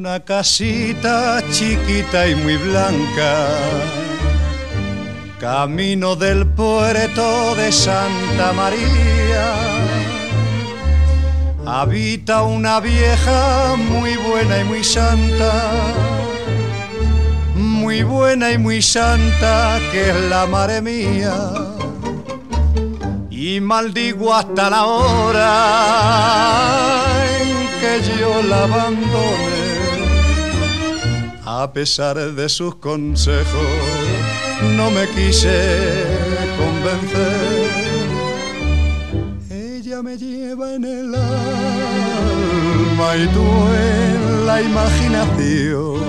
una casita chiquita y muy blanca, camino del puerto de Santa María. Habita una vieja muy buena y muy santa, muy buena y muy santa, que es la madre mía. Y maldigo hasta la hora en que yo la abandone, a pesar de sus consejos no me quise convencer. Ella me lleva en el alma y tú en la imaginación.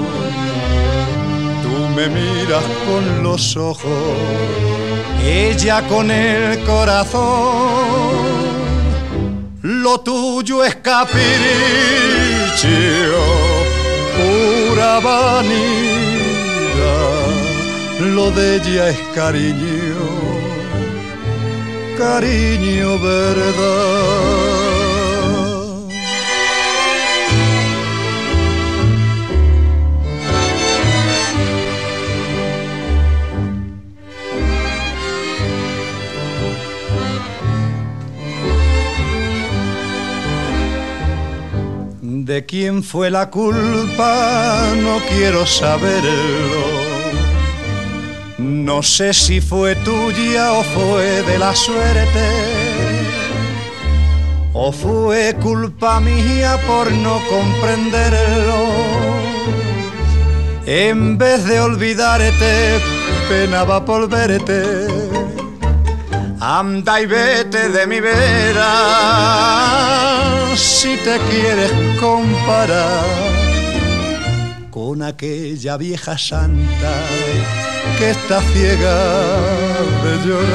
Tú me miras con los ojos, ella con el corazón. Lo tuyo es capricho, pura vanidad. Lo de ella es cariño, cariño verdad. De quién fue la culpa no quiero saberlo. No sé si fue tuya o fue de la suerte, o fue culpa mía por no comprenderlo. En vez de olvidarte, penaba por verte. Anda y vete de mi vera si te quieres comparar con aquella vieja santa que está ciega de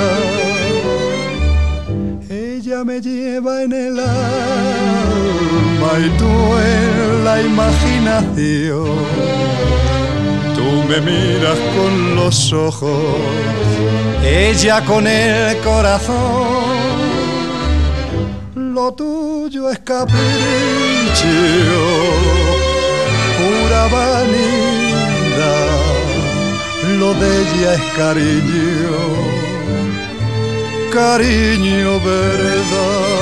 llorar. Ella me lleva en el alma y tú en la imaginación. Tú me miras con los ojos, ella con el corazón. Lo tuyo es capricho, pura vanidad. Lo de ella es cariño, cariño verdad.